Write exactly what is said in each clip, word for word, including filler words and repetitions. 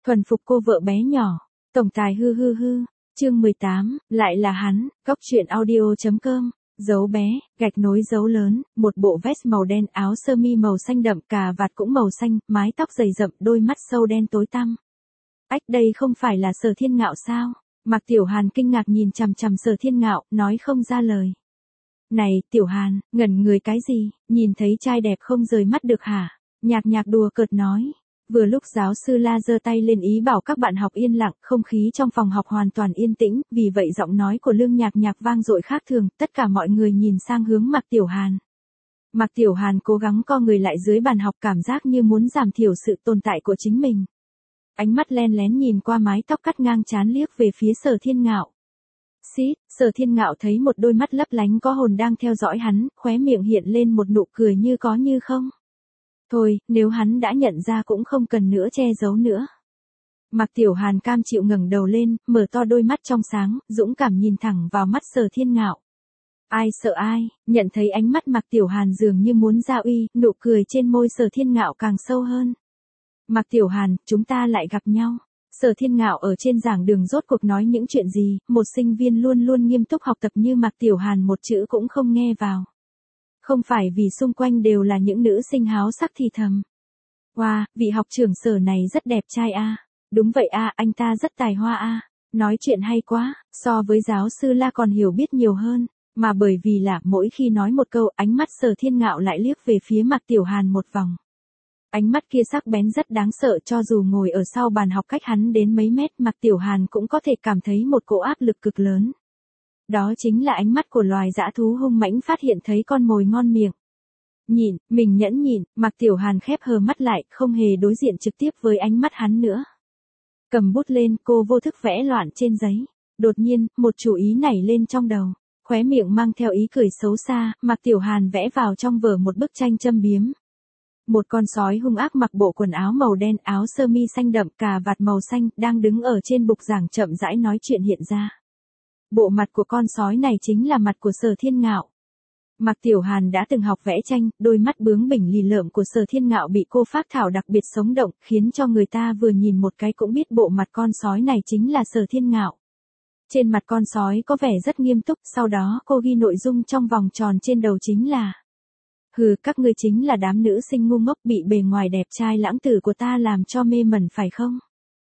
Thuần phục cô vợ bé nhỏ. Tổng tài hư hư hư. Chương mười tám, lại là hắn. Góc truyện audio.com. Dấu bé, gạch nối dấu lớn, một bộ vest màu đen, áo sơ mi màu xanh đậm, cà vạt cũng màu xanh, mái tóc dày rậm, đôi mắt sâu đen tối tăm. Ách, đây không phải là Sở Thiên Ngạo sao? Mạc Tiểu Hàn kinh ngạc nhìn chằm chằm Sở Thiên Ngạo, nói không ra lời. Này, Tiểu Hàn, ngẩn người cái gì, nhìn thấy trai đẹp không rời mắt được hả? Nhạc nhạc đùa cợt nói. Vừa lúc giáo sư La giơ tay lên ý bảo các bạn học yên lặng, không khí trong phòng học hoàn toàn yên tĩnh, vì vậy giọng nói của Lương Nhạc Nhạc vang dội khác thường, tất cả mọi người nhìn sang hướng Mạc Tiểu Hàn. Mạc Tiểu Hàn cố gắng co người lại dưới bàn học, cảm giác như muốn giảm thiểu sự tồn tại của chính mình. Ánh mắt len lén nhìn qua mái tóc cắt ngang trán liếc về phía Sở Thiên Ngạo. Xít, Sở Thiên Ngạo thấy một đôi mắt lấp lánh có hồn đang theo dõi hắn, khóe miệng hiện lên một nụ cười như có như không. Thôi, nếu hắn đã nhận ra cũng không cần nữa che giấu nữa. Mạc Tiểu Hàn cam chịu ngẩng đầu lên, mở to đôi mắt trong sáng, dũng cảm nhìn thẳng vào mắt Sở Thiên Ngạo. Ai sợ ai, nhận thấy ánh mắt Mạc Tiểu Hàn dường như muốn ra uy, nụ cười trên môi Sở Thiên Ngạo càng sâu hơn. Mạc Tiểu Hàn, chúng ta lại gặp nhau. Sở Thiên Ngạo ở trên giảng đường rốt cuộc nói những chuyện gì, một sinh viên luôn luôn nghiêm túc học tập như Mạc Tiểu Hàn một chữ cũng không nghe vào. Không phải vì xung quanh đều là những nữ sinh háo sắc thì thầm. Wow, vị học trưởng Sở này rất đẹp trai a. Đúng vậy a, anh ta rất tài hoa a. Nói chuyện hay quá, so với giáo sư La còn hiểu biết nhiều hơn. Mà bởi vì là mỗi khi nói một câu, ánh mắt Sở Thiên Ngạo lại liếc về phía Mạc Tiểu Hàn một vòng. Ánh mắt kia sắc bén rất đáng sợ, cho dù ngồi ở sau bàn học cách hắn đến mấy mét, Mạc Tiểu Hàn cũng có thể cảm thấy một cỗ áp lực cực lớn. Đó chính là ánh mắt của loài dã thú hung mãnh phát hiện thấy con mồi ngon miệng. Nhìn, mình nhẫn nhịn, Mạc Tiểu Hàn khép hờ mắt lại, không hề đối diện trực tiếp với ánh mắt hắn nữa. Cầm bút lên, cô vô thức vẽ loạn trên giấy. Đột nhiên, một chủ ý nảy lên trong đầu. Khóe miệng mang theo ý cười xấu xa, Mạc Tiểu Hàn vẽ vào trong vở một bức tranh châm biếm. Một con sói hung ác mặc bộ quần áo màu đen, áo sơ mi xanh đậm, cà vạt màu xanh, đang đứng ở trên bục giảng chậm rãi nói chuyện hiện ra. Bộ mặt của con sói này chính là mặt của Sở Thiên Ngạo. Mạc Tiểu Hàn đã từng học vẽ tranh, đôi mắt bướng bỉnh lì lợm của Sở Thiên Ngạo bị cô phác thảo đặc biệt sống động, khiến cho người ta vừa nhìn một cái cũng biết bộ mặt con sói này chính là Sở Thiên Ngạo. Trên mặt con sói có vẻ rất nghiêm túc, sau đó cô ghi nội dung trong vòng tròn trên đầu chính là: hừ, các ngươi chính là đám nữ sinh ngu ngốc bị bề ngoài đẹp trai lãng tử của ta làm cho mê mẩn phải không?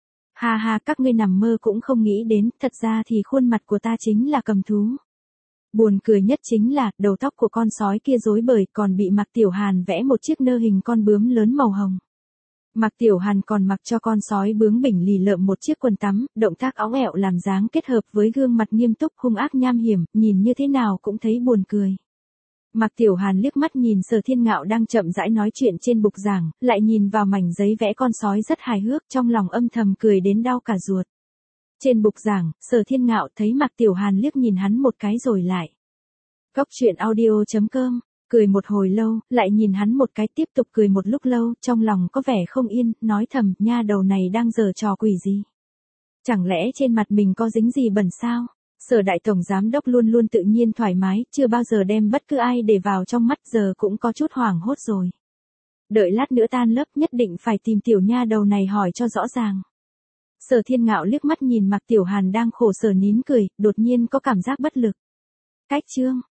Ha ha, các ngươi nằm mơ cũng không nghĩ đến, thật ra thì khuôn mặt của ta chính là cầm thú. Buồn cười nhất chính là, đầu tóc của con sói kia rối bời, còn bị Mạc Tiểu Hàn vẽ một chiếc nơ hình con bướm lớn màu hồng. Mạc Tiểu Hàn còn mặc cho con sói bướng bỉnh lì lợm một chiếc quần tắm, động tác óng ẹo làm dáng kết hợp với gương mặt nghiêm túc hung ác nham hiểm, nhìn như thế nào cũng thấy buồn cười. Mạc Tiểu Hàn liếc mắt nhìn Sở Thiên Ngạo đang chậm rãi nói chuyện trên bục giảng, lại nhìn vào mảnh giấy vẽ con sói rất hài hước, trong lòng âm thầm cười đến đau cả ruột. Trên bục giảng, Sở Thiên Ngạo thấy Mạc Tiểu Hàn liếc nhìn hắn một cái rồi lại. Góc truyện audio.com, cười một hồi lâu, lại nhìn hắn một cái tiếp tục cười một lúc lâu, trong lòng có vẻ không yên, nói thầm, nha đầu này đang giở trò quỷ gì? Chẳng lẽ trên mặt mình có dính gì bẩn sao? Sở đại tổng giám đốc luôn luôn tự nhiên thoải mái, chưa bao giờ đem bất cứ ai để vào trong mắt, giờ cũng có chút hoảng hốt rồi. Đợi lát nữa tan lớp nhất định phải tìm tiểu nha đầu này hỏi cho rõ ràng. Sở Thiên Ngạo liếc mắt nhìn Mạc Tiểu Hàn đang khổ sở nín cười, đột nhiên có cảm giác bất lực. Cách chương,